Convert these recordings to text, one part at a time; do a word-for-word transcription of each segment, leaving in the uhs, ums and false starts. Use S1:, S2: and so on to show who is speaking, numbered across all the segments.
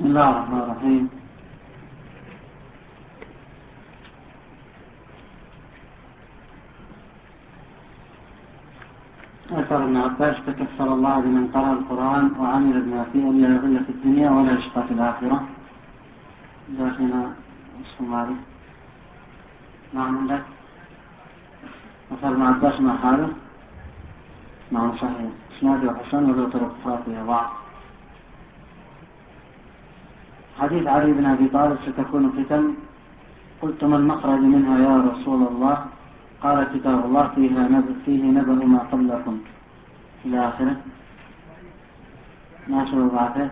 S1: بسم الله الرحمن الرحيم. أثر ابن عباس تكفل الله بمن قرأ القرآن وعمل بما فيه أن لا يضل في الدنيا ولا يشقى في الآخرة. داخلنا الصومالي نعم عندك أثر ابن عباس مع حاله نعم صحيح اسناده حسن وذو طرق فاضية ضعف. حديث علي بن أبي طالب ستكون فتن، قلت ما المخرج منها يا رسول الله؟ قال كتاب الله فيها نبأ فيه نبأ ما قبلكم إلى آخره. ما شو بعده؟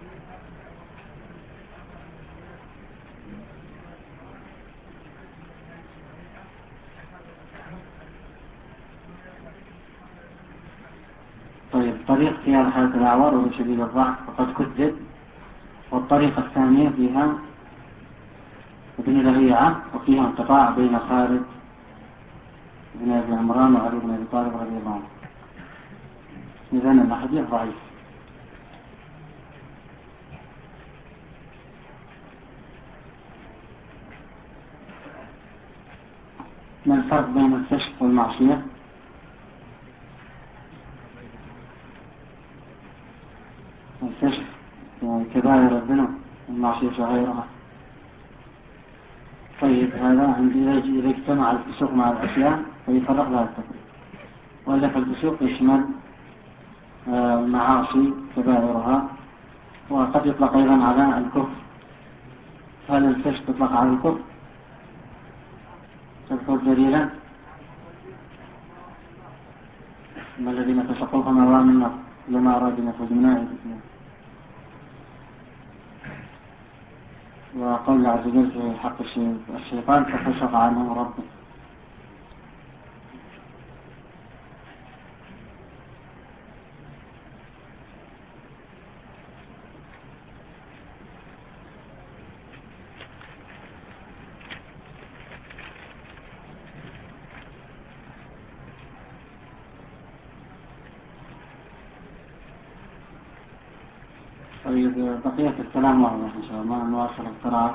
S1: طيب طريق فيها حالة الأعوار وهو شديد الضعف وقد كذب، والطريقة الثانية فيها ابن لهيعة وفيها انقطاع بين خالد بن أبي عمران وعلي بن أبي طالب رضي الله عنه. إذن الحديث ضعيف. ما الفرق بين الفسق والمعصية؟ الفسق كبائر الذنوب والمعصية صغيرها. طيب هذا عندي إذا اجتمع الفسوق مع العصيان فيفرق لها التفريق، وإلا فالفسوق يشمل المعاصي كبائرها، وقد يطلق أيضا على الكفر. هل الفسق يطلق على الكفر؟ تذكر دليلا؟ ما الذين فسقوهم أوام النار لما أرادوا أن يخرجوا من نار جهنم. وقول عز وجل في حق الشيطان ففسق عنه ربه. طيب بقية الكلام واضح إن شاء الله، نواصل القراءة.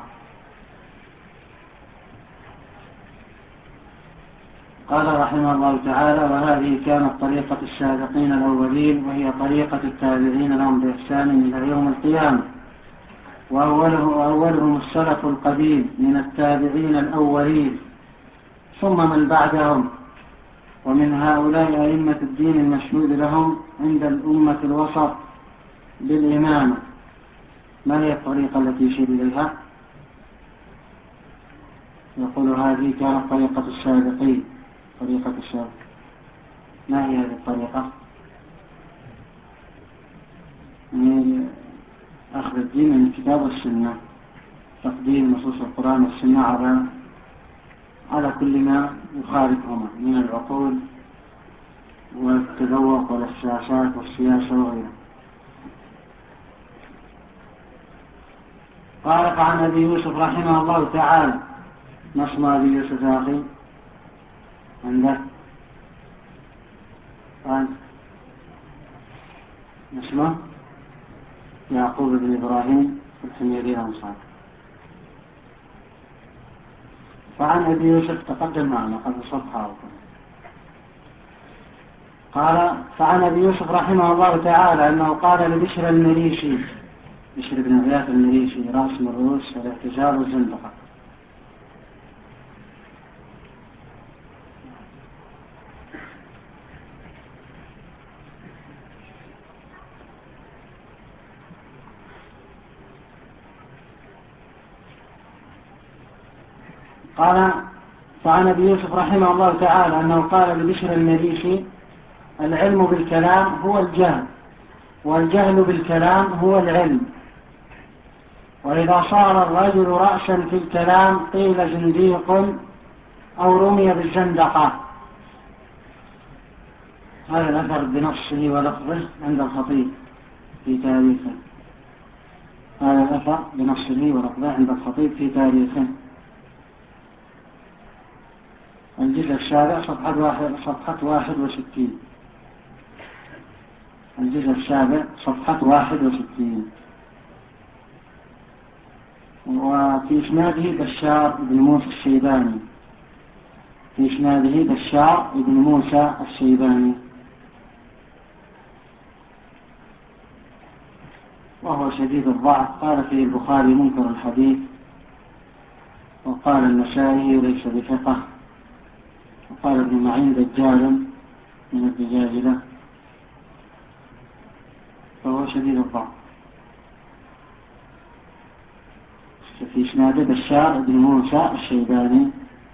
S1: قال رحمه الله تعالى: وهذه كانت طريقة السابقين الأولين، وهي طريقة التابعين لهم بإحسان إلى يوم القيامة، وأوله وأولهم السلف القديم من التابعين الأولين ثم من بعدهم، ومن هؤلاء أئمة الدين المشهود لهم عند الأمة الوسط بالإمامة. ما هي الطريقة التي يشير إليها؟ يقول هذه كانت طريقة السابقين، طريقة السابق. ما هي هذه الطريقة؟ من أخذ الدين من الكتاب والسنة، تقديم نصوص القرآن والسنة على على كل ما يخالفهما من العقول والتذوق والاحساسات والسياسة وغيرها. قال: فعن أبي يوسف رحمه الله تعالى. ما اسم أبي يوسف يا أخي؟ عندك؟ قال اسمه يعقوب بن إبراهيم الحميري الأنصاري. فعن أبي يوسف تقدم معنا قبل صفحة. قال: فعن أبي يوسف رحمه الله تعالى أنه قال لبشر المريشي، بشر بن غياث المريشي رأس من رؤوس الاحتجاب والزندقة: قال: فعن أبي يوسف رحمه الله تعالى أنه قال لبشر المريشي: العلم بالكلام هو الجهل، والجهل بالكلام هو العلم، وإذا صار الرجل رأسا في الكلام قيل زنديق أو رمي بالزندقة. هذا الأثر بنصه ولفظه عند الخطيب في تاريخه. هذا الأثر بنصه ولفظه عند الخطيب في تاريخه. الجزء السابع صفحة واحد, صفحة واحد وستين. الجزء السابع صفحة واحد وستين. وفي إسناده بشار بن موسى الشيباني في إسناده بشار بن موسى الشيباني وهو شديد الضعف. قال فيه البخاري منكر الحديث، وقال النسائي ليس بثقة، وقال ابن معين دجال من الدجاجلة، فهو شديد الضعف. في إسناده بشار بن موسى الشيباني.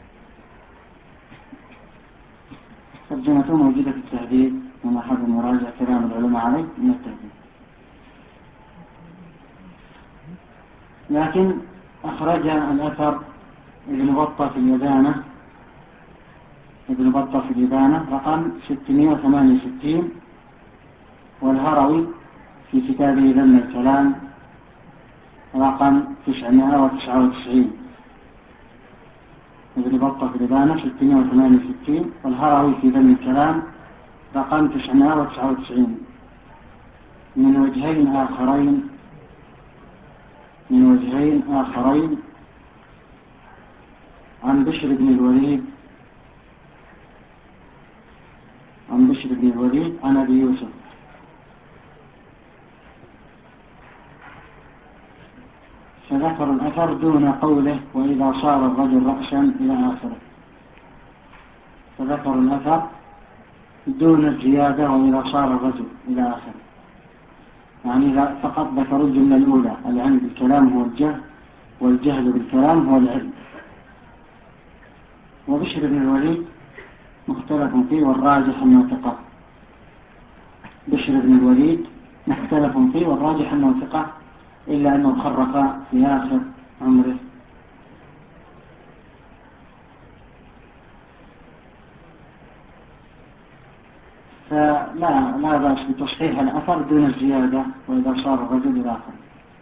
S1: ترجمته موجودة في التهذيب، من أحد المراجع كلام العلماء عليه من التهذيب. لكن أخرج الأثر ابن بطة في اليدانة ابن بطة في اليدانة رقم ستمائة وثمانية وستين، والهروي في كتابه ذم الكلام رقم تسعمائة وتسعة وتسعين. ابن بطة في اليدانة ستمائة وثمانية وستين، والهروي في ذم الكلام رقم تسعمائة وتسعة وتسعين، من وجهين آخرين من وجهين آخرين عن بشر بن الوليد عن بشر بن الوليد عن أبي يوسف. فذكر الأثر دون قوله وإذا صار الرجل رأسا إلى آخره. فذكر الأثر دون الزيادة وإذا صار الرجل إلى آخره، يعني فقط ذكروا الجملة الأولى: العلم بالكلام هو الجهل، والجهل بالكلام هو العلم. وبشر بن الوليد مختلف فيه والراجح أنه ثقة. بشر بن الوليد مختلف فيه والراجح أنه ثقة، إلا أنه خرف في آخر عمره. فلا لا بأس بتصحيح الأثر دون الزيادة وإذا صار الرجل إلى آخره.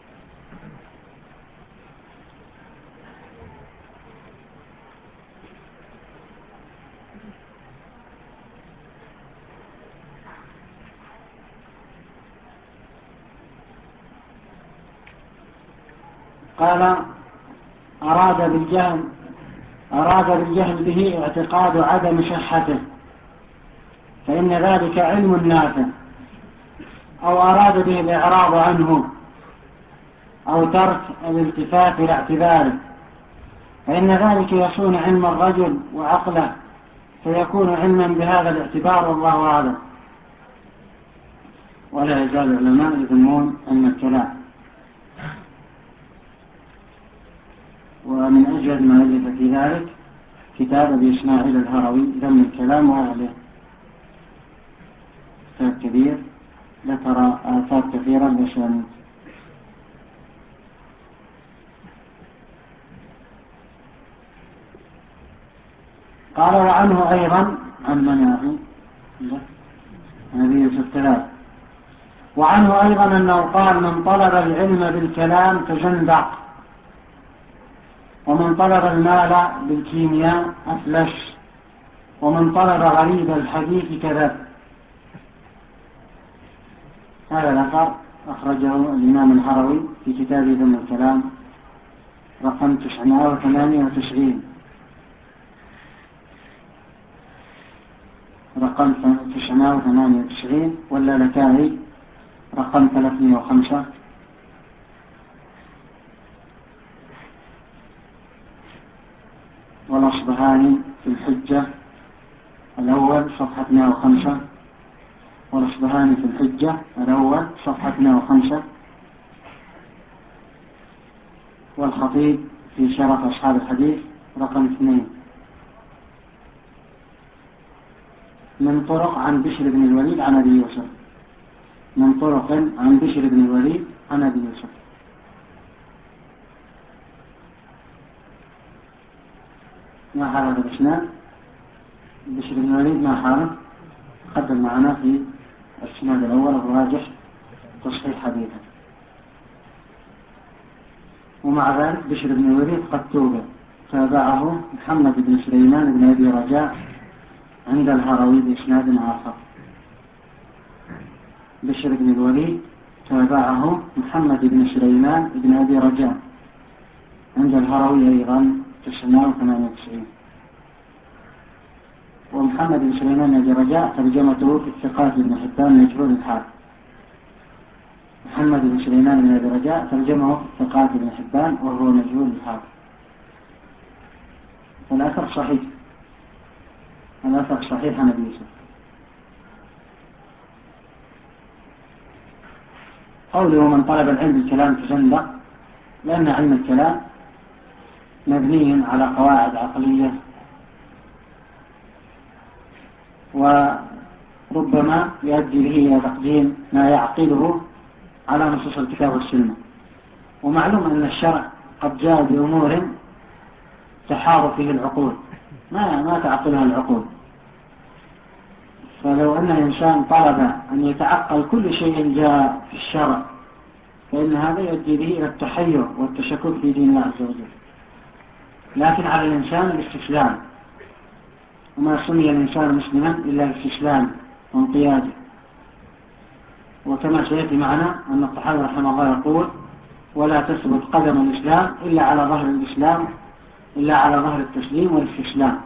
S1: قال: أراد بالجهل أراد بالجهل به اعتقاد عدم صحته، فإن ذلك علم نافع، أو أراد به الإعراض عنه، أو ترك الالتفات إلى اعتباره، فإن ذلك يصون علم الرجل وعقله، فيكون علما بهذا الاعتبار، والله أعلم. ولا يزال العلماء يذمون علم الكلام، ومن أجل ما ألف في ذلك كتاب أبي إسماعيل الهروي ذم الكلام وأهله، كتاب كبير ذكر آثار كثيرة لشأنه. قال: وعنه أيضا عن من أخي نبي يوسف ثلاث وعنه أيضا أنه قال: من طلب العلم بالكلام تزندق، ومن طلب المال بالكيمياء أفلس، ومن طلب غريب الحديث كذب. هذا الأثر أخرجه الإمام الهروي في كتابه ذم الكلام رقم تسعمائة وثمانية وتسعين رقم تسعمائة وثمانية وتسعين، واللالكائي رقم ثلاثمائة وخمسة، والأصبهاني في الحجة الأول صفحة مائة وخمسة والأصبهاني في الحجة الأول صفحة مائة وخمسة والخطيب في شرح أصحاب الحديث رقم اثنين، من طرق عن بشر بن الوليد عن أبي يوسف من طرق عن بشر بن الوليد عن أبي يوسف. ما حال هذا الإسناد؟ بشر بن الوليد ما حاله؟ قدم معنا في الإسناد الأول الراجح تصحيح حديثه، ومع ذلك بشر بن الوليد قد توبه، تابعه محمد بن سليمان بن أبي رجاء عند الهروي بإسناد آخر. بشر بن الوليد تابعه محمد بن سليمان بن أبي رجاء عند الهروي أيضا تسعمائة وثمانية وتسعين. ومحمد بن سليمان أبي رجاء ترجمته في الثقات بن حبان مجهول الحال. محمد بن سليمان بن أبي رجاء ترجمه في الثقات بن حبان وهو مجهول الحال. فالأثر صحيح، الأثر صحيح عن أبي يوسف. قوله من طلب العلم بالكلام تزندق، لأن علم الكلام مبني على قواعد عقلية، وربما يؤدي به إلى تقديم ما يعقله على نصوص الكتاب والسنة. ومعلوم أن الشرع قد جاء بأمور تحار فيه العقول، ما ما تعقلها العقول. فلو أن الإنسان طلب أن يتعقل كل شيء جاء في الشرع فإن هذا يؤدي به إلى التحير والتشكك في دين الله عز وجل. لكن على الإنسان الاستسلام، وما سمي الإنسان مسلما إلا الاستسلام وانقياده. وكما سيأتي معنا أن الطحاوي رحمه الله يقول ولا تثبت قدم الإسلام إلا على ظهر الإسلام، إلا على ظهر التسليم والاستسلام.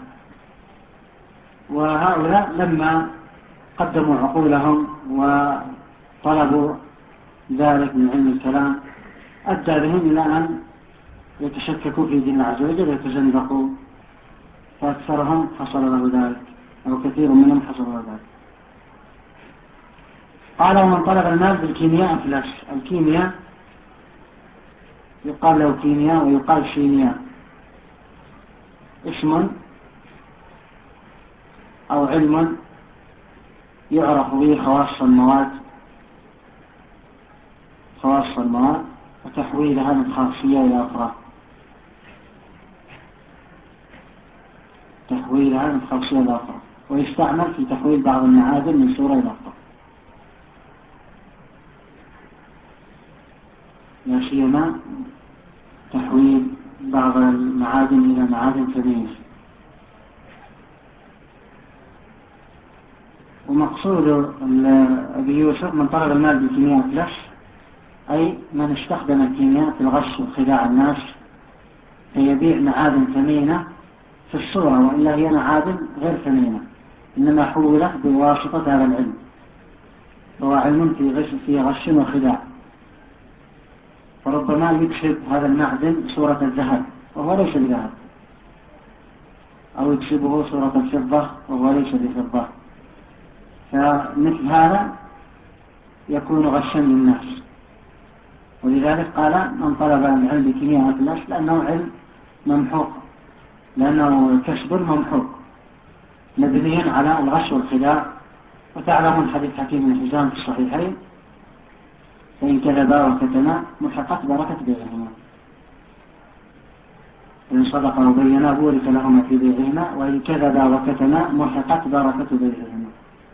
S1: وهؤلاء لما قدموا عقولهم وطلبوا ذلك من علم الكلام أدى بهم إلى أن يتشككوا في دين الله عز وجل ويتزندقوا، فأكثرهم حصل له ذلك أو كثير منهم حصل له ذلك. قال ومن طلب المال بالكيمياء أفلس. الكيمياء يقال له كيمياء ويقال شيمياء، اسم أو علم يعرف به خواص المواد خواص المواد وتحويلها من خاصية إلى أخرى تحويلها من خاصية إلى أخرى ويستعمل في تحويل بعض المعادن من صورة إلى أخرى، لا سيما تحويل بعض المعادن إلى معادن ثمينة. ومقصود أبي يوسف من طلب المال بالكيمياء أفلس، أي من استخدم الكيمياء في الغش وخداع الناس فيبيع معادن ثمينة في الصورة وإلا هي معادن غير ثمينة، إنما حولت بواسطة هذا العلم، هو علم في غش, في غش وخداع. فربما يكسب هذا المعدن صورة الذهب وهو ليس بذهب، أو يكسبه صورة الفضة وهو ليس بفضة. فمثل هذا يكون غشا للناس. ولذلك قال من طلب العلم بكيمياء أفلس، لأنه علم ممحوق، لأنه كسب ممحوق مبني على الغش والخداع. وتعلمون حديث حكيم بن حزام في الصحيحين فإن كذبا وكتما محقت بركة بيعهما، إن صدقا وبينا بورك لهما في بيعهما، وإن كذبا وكتما محقت بركة بيعهما.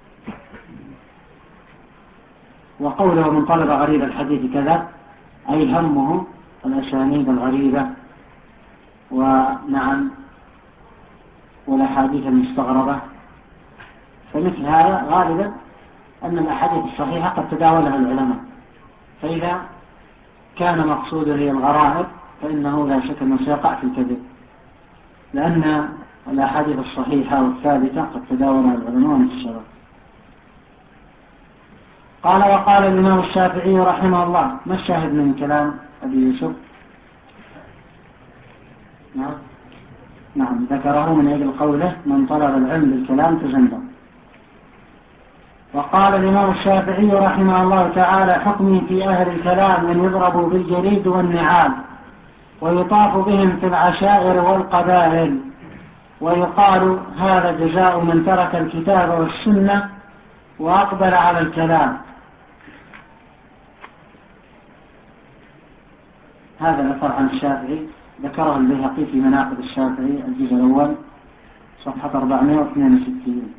S1: وقوله من طلب غريب الحديث كذب، أي همه الأسانيد الغريبة ونعم والأحاديث المستغربة. فمثل هذا غالبا أن الأحاديث الصحيحة قد تداولها العلماء، فإذا كان مقصوده هي الغرائب فإنه لا شك أنه سيقع في الكذب، لأن الأحاديث الصحيحة والثابتة قد تداولها العلماء والمفسرون. قال وقال الإمام الشافعي رحمه الله. ما الشاهد من كلام أبي يوسف؟ نعم نعم ذكره من أجل قوله من طلب العلم بالكلام تزندق. وقال الإمام الشافعي رحمه الله تعالى حكمي في أهل الكلام أن يضربوا بالجريد والنعال ويطاف بهم في العشائر والقبائل، ويقال هذا جزاء من ترك الكتاب والسنة وأقبل على الكلام. هذا الأثر عن الشافعي ذكره البيهقي في مناقب الشافعي الجزء الأول صفحة أربعمائة واثنين وستين،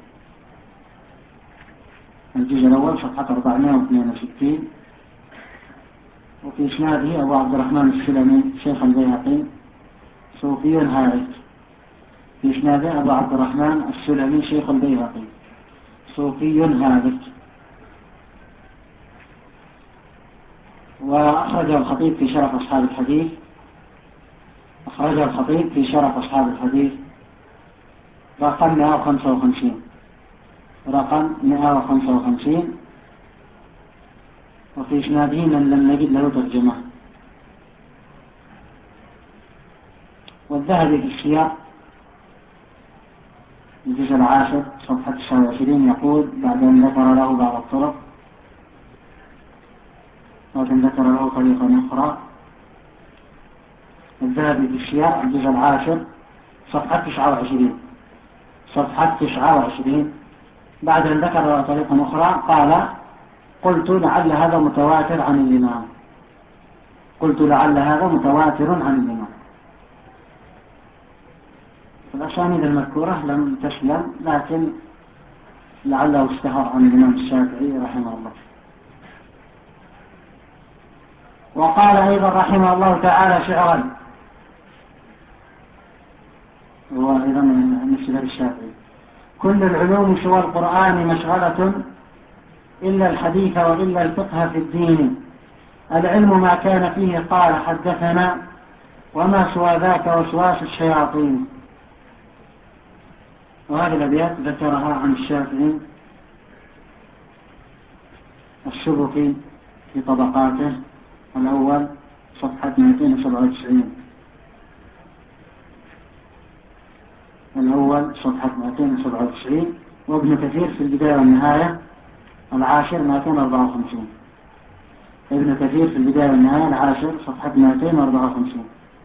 S1: الجزء الأول صفحة أربعمائة واثنين وستين. وفي إسناده أبو عبد الرحمن السلمي شيخ البيهقي صوفي هارج. في إسناده أبو عبد الرحمن السلمي شيخ البيهقي صوفي هارج. وأخرجه الخطيب في شرف أصحاب الحديث أخرج الخطيب في شرف أصحاب الحديث رقم مئة وخمسة وخمسين رقم مئة وخمسة وخمسين، وفي إسناده من لم نجد له ترجمة. والذهبي في السياق الجزء العاشر صفحة تسعة وعشرين يقول بعد أن ذكر له بعض الطرق لكن ذكر له طريقة أخرى. الذهبي في السياق الجزء العاشر صفحة تسعة وعشرين صفحة تسعة وعشرين بعد أن ذكر له طريقة أخرى قال قلت لعل هذا متواتر عن الإمام قلت لعل هذا متواتر عن الإمام. الأسانيد المذكورة لم تسلم، لكن لعله اشتهر عن الإمام الشافعي رحمه الله. وقال أيضا رحمه الله تعالى شعرا، هو أيضا مثل الشافعي: كل العلوم سوى القرآن مشغلة إلا الحديث وإلا الفقه في الدين، العلم ما كان فيه قال حدثنا وما سوى ذاك وسواس الشياطين. وهذه الأبيات ذكرها عن الشافعي السبكي في طبقاته الأول صفحة مئتين وسبعة وتسعين الأول صفحة مئتين وسبعة وتسعين وابن كثير في البداية والنهاية العاشر مئتين وأربعة وخمسين ابن كثير في البداية والنهاية العاشر صفحة مئتين وأربعة وخمسين.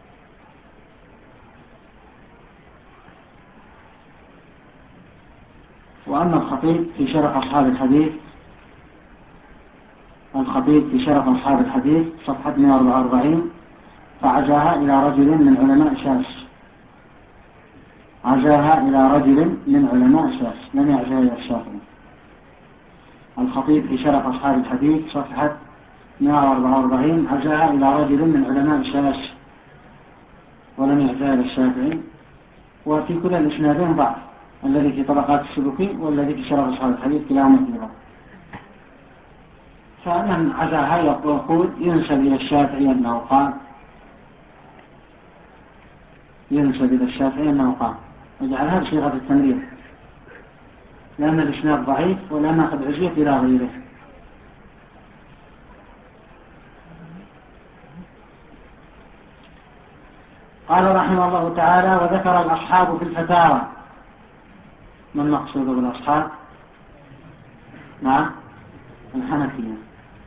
S1: وأما الخطيب في شرح أصحاب الحديث الخطيب في شرح أصحاب الحديث صفحة مئة وأربعة وأربعين فعزاها إلى رجل من علماء شاس عزاها إلى رجل من علماء شاس لم يعزها إلى الشافعي. الخطيب في شرح أصحاب الحديث صفحة مئة وأربعة وأربعين عزاها إلى رجل من علماء شاس ولم يعزها إلى الشافعي. وفي كل الإسنادين ضعف، الذي في طبقات السبكي والذي في شرح أصحاب الحديث كلاهما في ضعف. فمن عزاها يقول ينسب إلى الشافعي أنه قال ينسب إلى الشافعي أنه قال وجعلها بصيغة التمريض لأن الإسناد ضعيف ولأنها قد عزيت إلى غيره. قال رحمه الله تعالى: وذكر الأصحاب في الفتاوى. ما المقصود بالأصحاب؟ نعم الحنفية.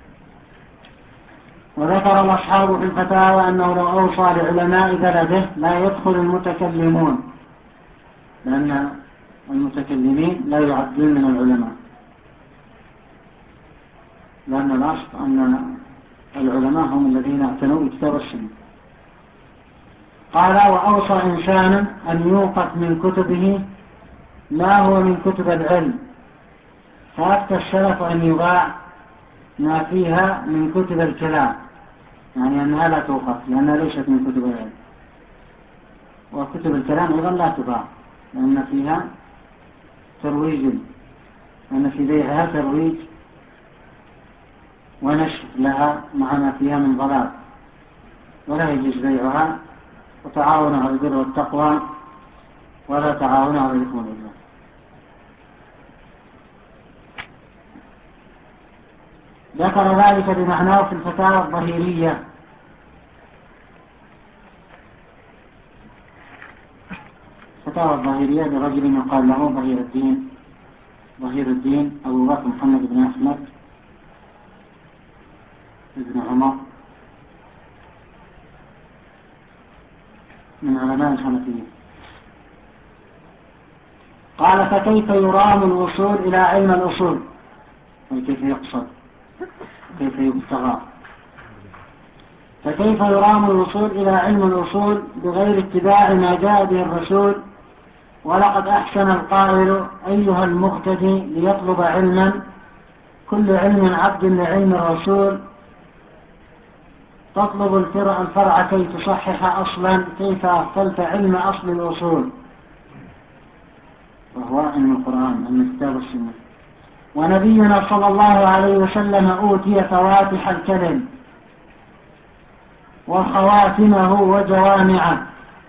S1: وذكر الأصحاب في الفتاوى أنه لو أوصى لعلماء بلده لا يدخل المتكلمون، لأن المتكلمين لا يعدون من العلماء، لأن الأصل أن العلماء هم الذين اعتنوا بكتاب السنة. قال: وأوصى إنسانا أن يوقف من كتبه ما هو من كتب العلم، فأفتى السلف أن يباع ما فيها من كتب الكلام، يعني أنها لا توقف لأنها ليست من كتب العلم. وكتب الكلام أيضا لا تباع لأن فيها ترويج، لأن في بيعها ترويج ونشر لها مع ما فيها من ضلال، ولا يجوز بيعها. وتعاون على البر والتقوى ولا تعاون على الإثم والعدوان. ذكر ذلك بمعناه في الفتاوى الظهيرية. الفتاوى الظهيرية لرجل يقال له ظهير الدين ظهير الدين أبو بكر محمد بن أحمد بن عمر من علماء الحنفية. قال: فكيف يرام الوصول إلى علم الأصول؟ وكيف يقصد كيف يبتغى فكيف يرام الوصول إلى علم الأصول بغير اتباع ما جاء به الرسول؟ ولقد أحسن القائل: أيها المقتدي ليطلب علما، كل علم عبد لعلم الرسول، تطلب الفرع, الفرع كي تصحح أصلا، كيف أغفلت علم أصل الأصول، وهو علم القرآن علم كتاب السنة. ونبينا صلى الله عليه وسلم أوتي فواتح الكلم وخواتمه وجوامعه،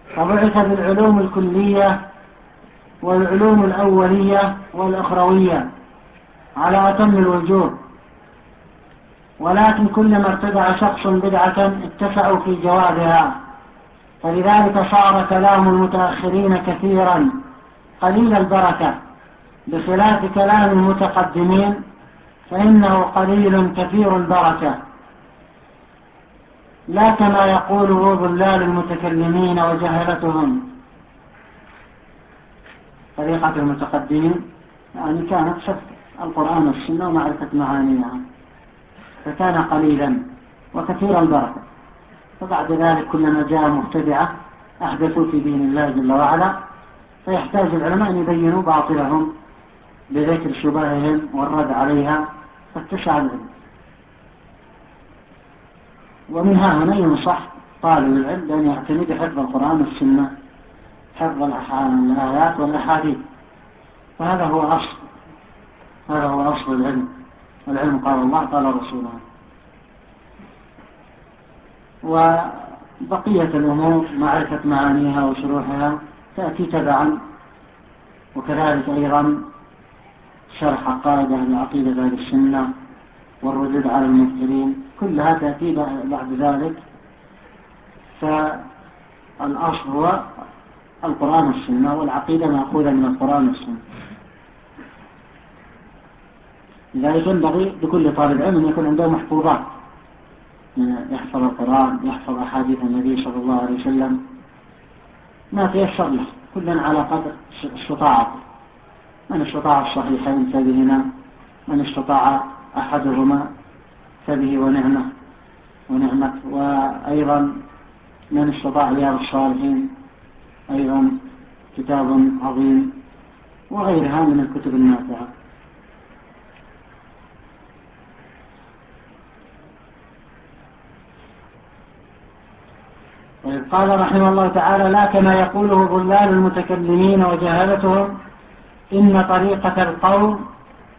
S1: فبعث بالعلوم الكلية والعلوم الأولية والأخروية على أتم الوجوه، ولكن كلما ارتدع شخص بدعة اتسعوا في جوابها، فلذلك صار كلام المتأخرين كثيرا قليل البركة، بخلاف كلام المتقدمين فإنه قليل كثير البركة، لا كما يقوله ضلال المتكلمين وجهلتهم. طريقة المتقدمين يعني كانت حفظ القرآن والسنة ومعرفة معانيها، فكان قليلا وكثير البركة. فبعد ذلك كلما جاء مبتدعة أحدثوا في دين الله جل وعلا، فيحتاج العلماء أن يبينوا باطلهم بذكر شبههم والرد عليها، فاتسع العلم. ومنها هنا ينصح طالب العلم بأن يعتمد حفظ القرآن والسنة، حفظ الآيات والأحاديث، فهذا هو أصل هذا هو أصل العلم. العلم قال الله قال رسوله. وبقية الأمور معرفة معانيها وشروحها تأتي تبعا، وكذلك أيضا شرح قاعدة لعقيدة أهل السنة والردود على المبطلين، كلها تأتي بعد ذلك. فالأصل هو القرآن والسنة، والعقيدة مأخوذة من القرآن والسنة. لذلك ينبغي لكل طالب علم أن يكون عنده محفوظات، يحفظ القرآن، يحفظ أحاديث النبي صلى الله عليه وسلم، ما تيسر له، كلا على قدر استطاعته. من استطاع الصحيحين فبهما، من استطاع أحدهما فبه ونعمة ونعمة وأيضا من استطاع رياض الصالحين أيضا كتاب عظيم، وغيرها من الكتب النافعة. قال رحمه الله تعالى: لا كما يقوله ضلال المتكلمين وجهالتهم، إن طريقة القوم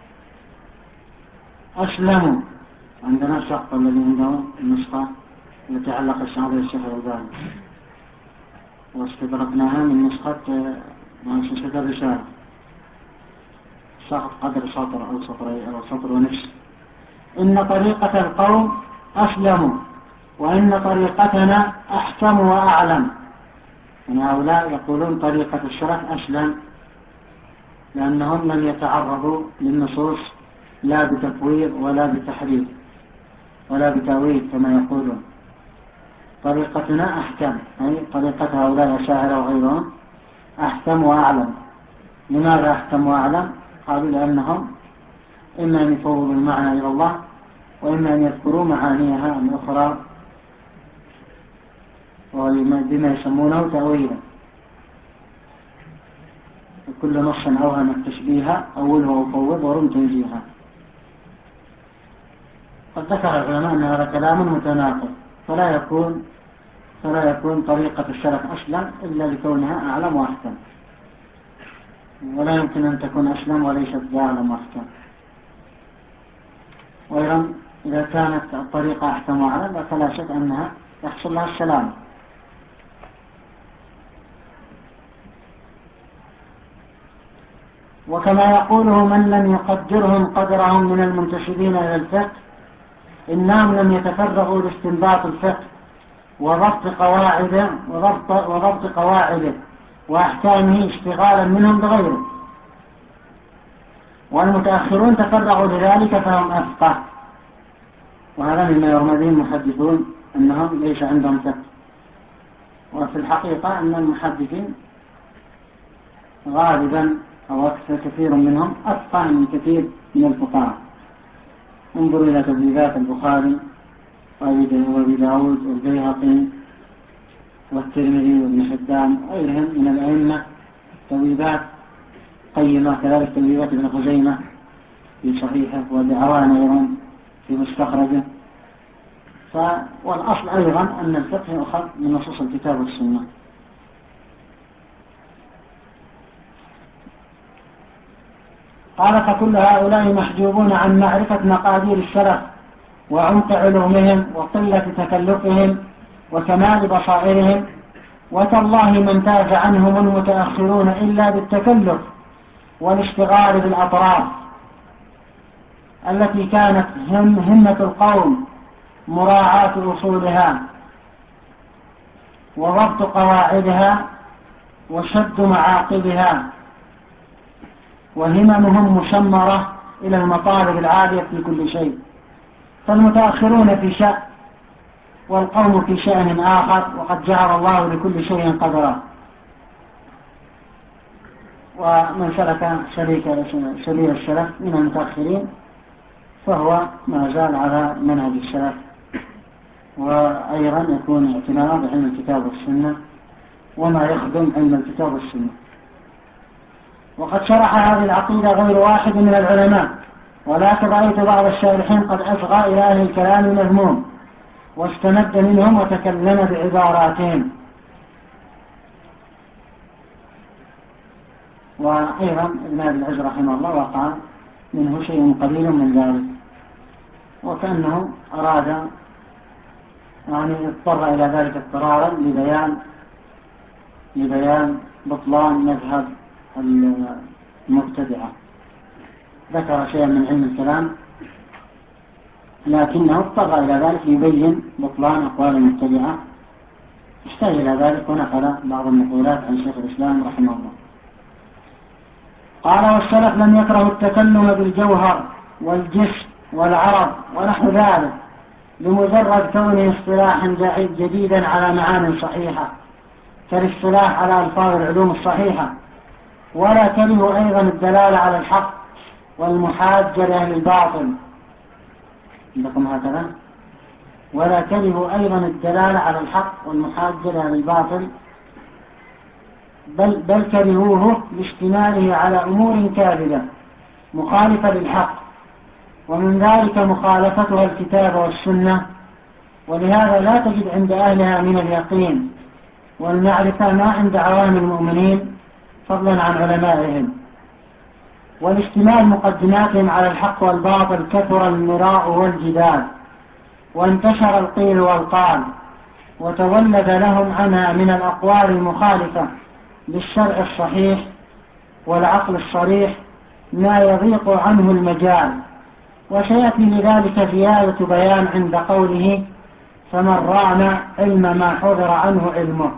S1: أسلموا. عندنا الشخص الذي عنده النسخة التي علق الشعب الشيخ الألباني، واستدركناها من نسخة مؤسسة الرسالة، سقط قدر سطر أو سطرين أو سطر ونصف. إن طريقة القوم أسلموا، وإن طريقتنا أحكم وأعلم. يعني هؤلاء يقولون طريقة السلف أسلم، لأنهم لم يتعرضوا للنصوص لا بتفويض ولا بتحريف ولا بتأويل كما يقولون. طريقتنا أحكم، أي طريقة هؤلاء الأشاعرة وغيرهم أحكم وأعلم. لماذا أحكم وأعلم؟ قالوا لأنهم إما أن يفوضوا المعنى إلى الله، وإما أن يذكروا معانيها الأخرى بما يسمونه تأويلا. كل نص أوهم التشبيه أوله وفوض ورم تنجيها. قد ذكر العلماء أن هذا كلام متناقض، فلا يكون فلا يكون طريقة السلف أسلم إلا لكونها أعلم وأحكم، ولا يمكن أن تكون أسلم وليست بأعلم وأحكم. وأيضا إذا كانت الطريقة أحكم وأعلم فلا شك أنها يحصل لها السلام. وكما يقوله من لم يقدرهم قدرهم من المنتسبين إلى الفقه، إنهم لم يتفرغوا لاستنباط الفقه وضبط قواعده وضبط, وضبط قواعده وأحكامه اشتغالا منهم بغيره، والمتأخرون تفرغوا لذلك فهم أفقه. وهذا مما يرمى به المحدثون أنهم ليس عندهم فقه، وفي الحقيقة أن المحدثين غالبا أو أكثر كثير منهم أفقه من كثير من الفقهاء. انظروا إلى تبليغات البخاري وأبي داود والبيهقي والترمذي وابن حبان وغيرهم من الأئمة، تبليغات قيمة. كذلك تبليغات ابن خزيمة في صحيحه، وبعوان أيضا في مستخرجه. والأصل أيضا أن الفقه يؤخذ من نصوص الكتاب والسنة. قال: فكل هؤلاء محجوبون عن معرفة مقادير السلف وعمق علومهم وقلة تكلفهم وكمال بصائرهم، وتالله ما امتاز عنهم المتأخرون إلا بالتكلف والاشتغال بالأطراف التي كانت هم همة القوم مراعاة أصولها وضبط قواعدها وشد معاقبها، وهممهم مشمرة إلى المطالب العالية في كل شيء. فالمتأخرون في شأن والقوم في شأن آخر، وقد جعل الله لكل شيء قدرا. ومن سلك سبيل السلف من المتأخرين فهو ما زال على منهج السلف، وأيضا يكون اعتناء بعلم الكتاب والسنة وما يخدم علم الكتاب والسنة. وقد شرح هذه العقيدة غير واحد من العلماء، ولكن رأيت بعض الشارحين قد أصغى إلى أهل الكلام المذموم واستمد منهم وتكلم بعباراتهم. وأيضا ابن أبي العز رحمه الله وقع منه شيء قليل من ذلك، وكأنه أراد يعني اضطر إلى ذلك اضطرارا لبيان لبيان بطلان مذهب المبتدعة. ذكر شيئا من علم الكلام لكنه اضطر إلى ذلك ليبين بطلان أقوال المبتدعة، احتاج إلى ذلك ونقل بعض النقولات عن شيخ الإسلام رحمه الله. قال: والسلف لم يكرهوا التكلم بالجوهر والجسم والعرض ونحو ذلك لمجرد كونه اصطلاحا جديدا على معان صحيحة كالاصطلاح على ألفاظ العلوم الصحيحة، ولا كرهوا أيضا الدلالة على الحق والمحاجة لأهل الباطل. عندكم هكذا: ولا كرهوا أيضا الدلالة على الحق والمحاجة لأهل الباطل، بل, بل كرهوه لاشتماله على أمور كاذبة مخالفة للحق، ومن ذلك مخالفتها الكتاب والسنة. ولهذا لا تجد عند أهلها من اليقين والمعرفة ما عند عوام المؤمنين فضلا عن علمائهم. والاشتمال مقدماتهم على الحق والباطل كثر المراء والجدال، وانتشر القيل والقال، وتولد لهم عنها من الأقوال المخالفة للشرع الصحيح والعقل الصريح ما يضيق عنه المجال. وسيأتي لذلك زيادة بيان عند قوله: فمن رام علم ما حضر عنه علمه.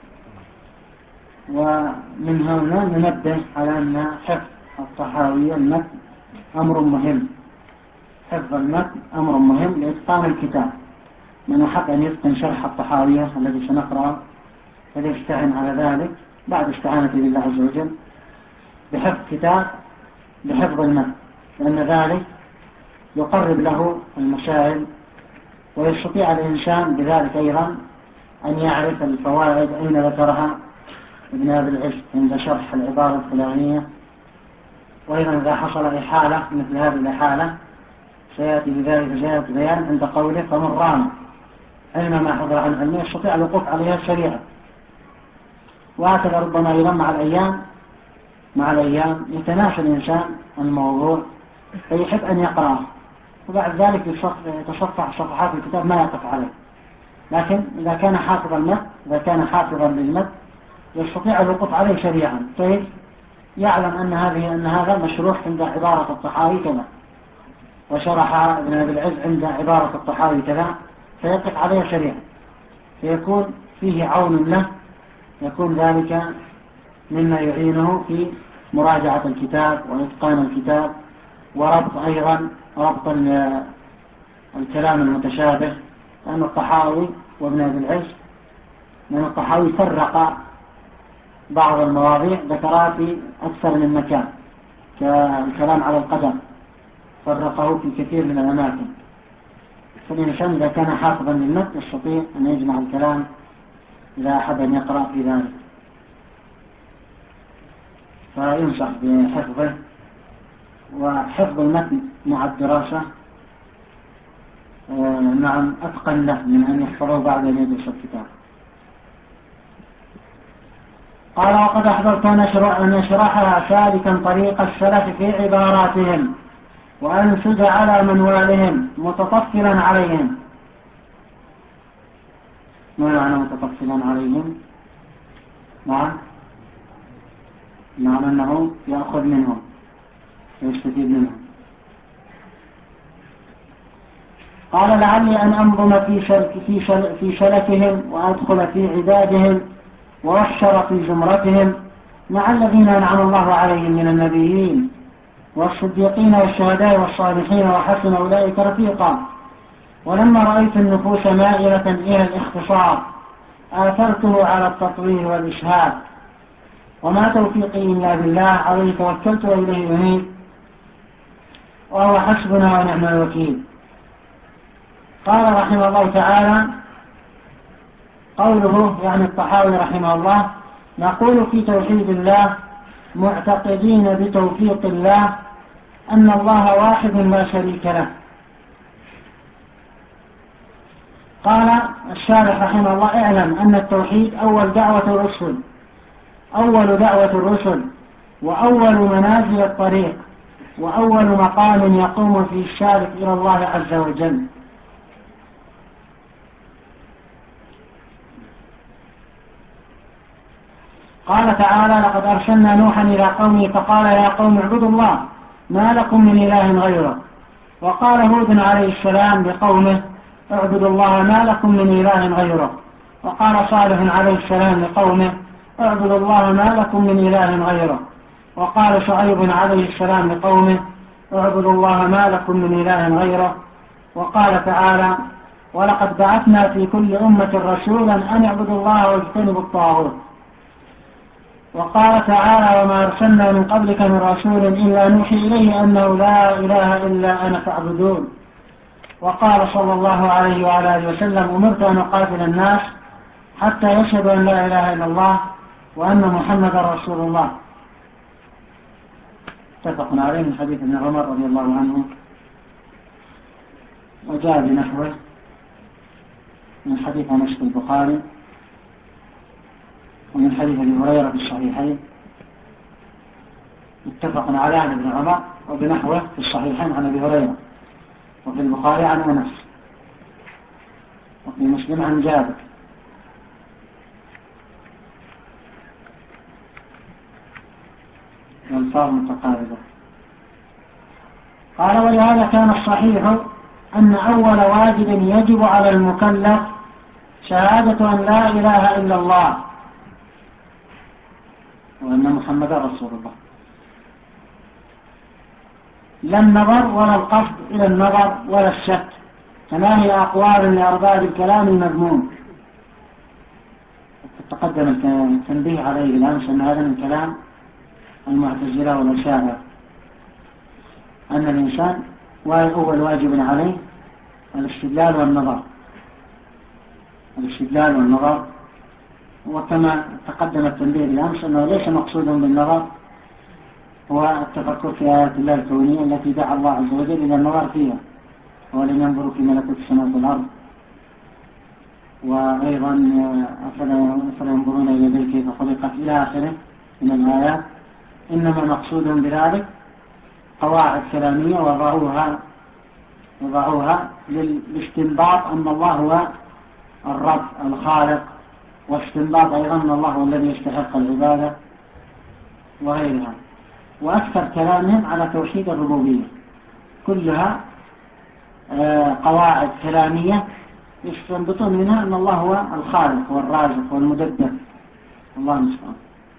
S1: ومن هنا ننبه على أن حفظ الطحاوي المتن أمر مهم، حفظ المتن أمر مهم لإتقان الكتاب. من أحب أن يتقن شرح الطحاوية الذي سنقرأ فليستعن على ذلك بعد استعانته بالله عز وجل بحفظ كتاب بحفظ المتن، لأن ذلك يقرب له المسائل، ويستطيع الإنسان بذلك أيضا أن يعرف الفوائد أين ذكرها ابن أبي العز عند شرح العبارة الفلانية. وأيضا إذا حصل إحالة مثل هذه الإحالة سيأتي بذلك زيادة بيان عند قوله: فمن رام علم ما حضر عن علمه، يستطيع الوقوف عليها سريعا. وهكذا ربما أيضا مع الأيام مع الأيام يتناسى الإنسان الموضوع فيحب أن يقرأه، وبعد ذلك يتصفح صفحات الكتاب ما يقف عليه. لكن إذا كان حافظا المتن إذا كان حافظا للمتن يستطيع الوقوف عليه سريعا، كيف يعلم أن هذه أن هذا مشروح عند عبارة الطحاوي كذا، وشرح ابن أبي العز عند عبارة الطحاوي كذا، فيقف عليه سريعا، فيكون فيه عون له، يكون ذلك مما يعينه في مراجعة الكتاب وإتقان الكتاب، وربط أيضا ربط الكلام المتشابه. لأن الطحاوي وابن أبي العز لأن الطحاوي فرق بعض المواضيع ذكرها في أكثر من مكان، كالكلام على القدر فرقه في كثير من الأماكن. فالإنسان إذا كان حافظا للمتن يستطيع أن يجمع الكلام إذا أحب أن يقرأ في ذلك، فينصح بحفظه. وحفظ المتن مع الدراسة نعم أتقن له من أن يحفظه بعد أن يدرس الكتاب. قال: وقد أحضرت أن أشرحها سالكا طريق السلف في عباراتهم، وأنسج على منوالهم متطفلا عليهم. ما معنى متطفلا عليهم؟ نعم نعم أنه يأخذ منهم ويستفيد منهم. قال لعلي أن أنظم في في في سلفهم وأدخل في عبادهم وأحشر في زمرتهم مع الذين أنعم الله عليهم من النبيين والصديقين والشهداء والصالحين وحسن أولئك رفيقا. ولما رأيت النفوس مائلة إلى الاختصار آثرته على التطوير والإشهاد، وما توفيقي إلا بالله، عليه توكلت وإليه أنيب، وهو حسبنا ونعم الوكيل. قال رحمه الله تعالى قوله يعني الطحاوي رحمه الله: نقول في توحيد الله معتقدين بتوفيق الله أن الله واحد لا شريك له. قال الشارح رحمه الله: اعلم أن التوحيد أول دعوة الرسل أول دعوة الرسل وأول منازل الطريق وأول مقام يقوم فيه السالك إلى الله عز وجل. قال تعالى: لقد أرسلنا نوحا إلى قومه فقال يا قوم اعبدوا الله ما لكم من إله غيره. وقال هود عليه السلام لقومه اعبدوا الله ما لكم من إله غيره. وقال صالح عليه السلام لقومه اعبدوا الله ما لكم من إله غيره. وقال شعيب عليه السلام لقومه اعبدوا الله ما لكم من إله غيره. وقال تعالى: ولقد بعثنا في كل أمة رسولا أن اعبدوا الله واجتنبوا الطاغوت. وقال تعالى: وما أرسلنا من قبلك من رسول إلا نوحي إليه أنه لا إله إلا أنا فاعبدون. وقال صلى الله عليه وعلى آله وسلم: أمرت أن أقاتل الناس حتى يشهدوا أن لا إله إلا الله وأن محمدا رسول الله. اتفقنا عليه من حديث ابن عمر رضي الله عنه، وجاء بنحوه من حديث أنس في البخاري، ومن حديث ابي هريره في الصحيحين. اتفقنا على عن ابن عمر وبنحوه في الصحيحين عن ابي هريره، وفي البخاري عن انس، وفي مسلم عن جابر. والفاظ متقاربه. قال: ولهذا كان الصحيح ان اول واجب يجب على المكلف شهاده ان لا اله الا الله وأن محمد رسول الله، لا النظر ولا القصد إلى النظر ولا الشك، كما هي أقوال لأرباب الكلام المذموم. تقدم التنبيه عليه بالأمس أن هذا من كلام المعتزلة والأشاعرة، أن الإنسان أول واجب عليه الاستدلال والنظر الاستدلال والنظر وكما تقدم التنبيه بالأمس أنه ليس مقصودا بالنظر هو التفكر في آيات الله الكونية التي دعا الله عز وجل إلى النظر فيها، ولم ينظروا في ملكوت السماوات والأرض، وأيضا أفلا ينظرون إلى الإبل كيف خلقت إلى آخره من الآيات. إنما مقصودهم بذلك قواعد كلامية وضعوها وضعوها للاستنباط أن الله هو الرب الخالق، واستنباط أيضا أن الله هو الذي يستحق العبادة وغيرها. وأكثر كلامهم على توحيد الربوبية، كلها قواعد كلامية يستنبطون منها أن الله هو الخالق والرازق والمدبر. الله المستعان.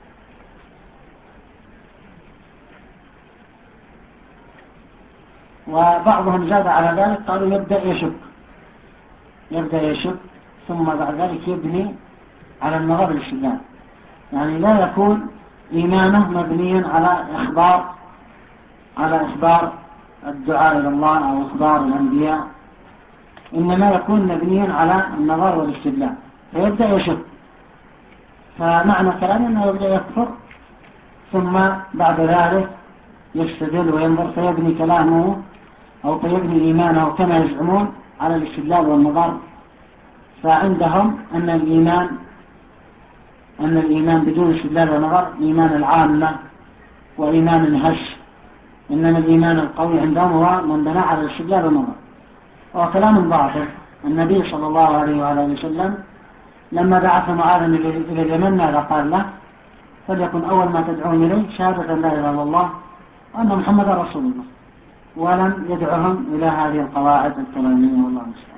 S1: وبعضهم زاد على ذلك، قالوا يبدأ يشك يبدأ يشك ثم بعد ذلك يبني على النظر الاستدلال، يعني لا يكون إيمانه مبنيا على إخبار على إخبار الدعاء إلى الله أو إخبار الأنبياء، إنما يكون مبنيا على النظر والاستدلال، فيبدأ يشك. فمعنى كلامه أنه يبدأ يكفر ثم بعد ذلك يستدل وينظر، فيبني كلامه أو فيبني إيمانه كما يزعمون على الاستدلال والنظر. فعندهم أن الإيمان أن الإيمان بدون استدلال ونظر إيمان العامة وإيمان الهش، إنما الإيمان القوي عندهم هو من بنى على الاستدلال والنظر. وكلام باطل. النبي صلى الله عليه وعلى وسلم لما بعث معاذ إلى اليمن ماذا قال له؟ فليكن أول ما تدعون إليه شهادة لا إله إلا الله وأن محمد رسول الله، ولم يدعهم إلى هذه القواعد الكلامية والله المستعان.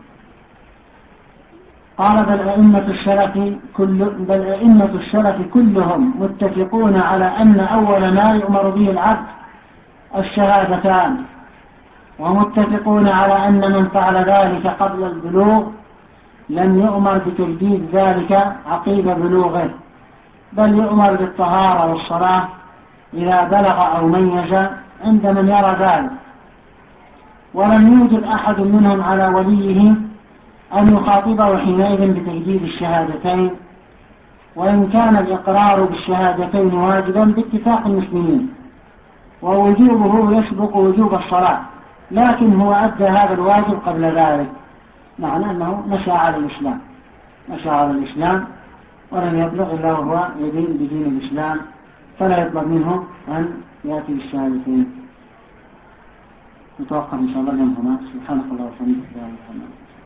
S1: قال بل أئمة السلف كل بل أئمة السلف كلهم متفقون على أن أول ما يؤمر به العبد الشهادتان، ومتفقون على أن من فعل ذلك قبل البلوغ لم يؤمر بتجديد ذلك عقيب بلوغه، بل يؤمر بالطهارة والصلاة إذا بلغ أو ميز عند من يرى ذلك. ولم يوجد أحد منهم على وليه أن يخاطبه حينئذ بتجديد الشهادتين، وإن كان الإقرار بالشهادتين واجبا باتفاق المسلمين ووجوبه يسبق وجوب الصلاة، لكن هو أدى هذا الواجب قبل ذلك، معنى أنه مشى على الإسلام مشى على الإسلام ولم يبلغ إلا وهو يدين بدين الإسلام، فلا يطلب منه أن يأتي بالشهادتين. نتوقف إن شاء الله اليوم هنا. سبحانك الله وبحمدك.